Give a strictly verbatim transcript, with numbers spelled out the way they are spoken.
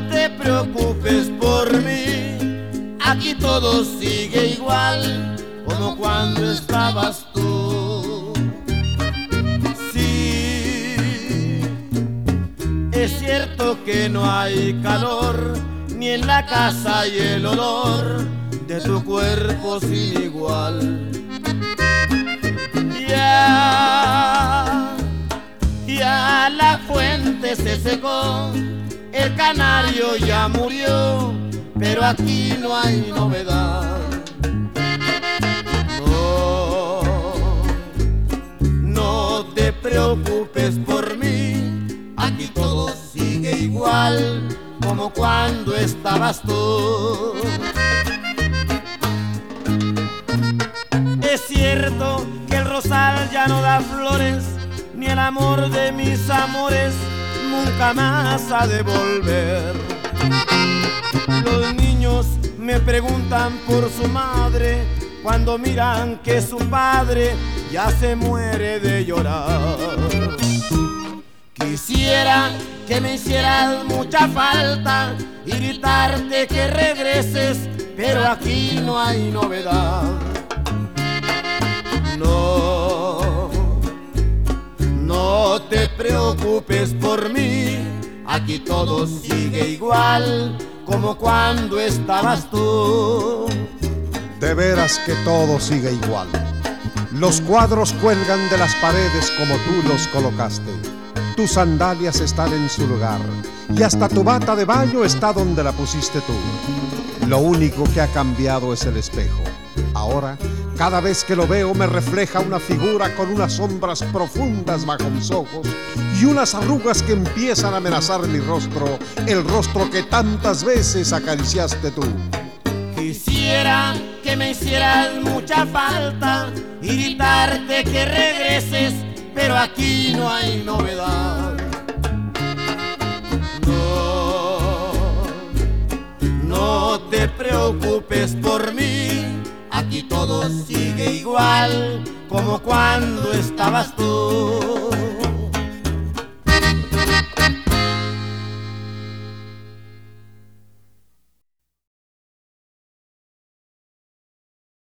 te preocupes por mí, aquí todo sigue igual como cuando estabas tú. Sí, es cierto que no hay calor, ni en la casa y el olor de tu cuerpo sin igual. Ya, ya la fuente se secó, el canario ya murió, pero aquí no hay novedad. No, no te preocupes por mí, aquí todo sigue igual como cuando estabas tú. Es cierto que el rosal ya no da flores, ni el amor de mis amores nunca más ha de volver. Los niños me preguntan por su madre cuando miran que su padre ya se muere de llorar. Quisiera que me hicieras mucha falta y gritarte que regreses, pero aquí no hay novedad. No, no te preocupes por mí, aquí todo sigue igual como cuando estabas tú. De veras que todo sigue igual. Los cuadros cuelgan de las paredes como tú los colocaste. Tus sandalias están en su lugar y hasta tu bata de baño está donde la pusiste tú. Lo único que ha cambiado es el espejo. Ahora, cada vez que lo veo me refleja una figura con unas sombras profundas bajo mis ojos y unas arrugas que empiezan a amenazar mi rostro, el rostro que tantas veces acariciaste tú. Quisiera que me hicieras mucha falta y gritarte que regreses, pero aquí no hay novedad. No, no te preocupes por mí, aquí todo sigue igual como cuando estabas tú.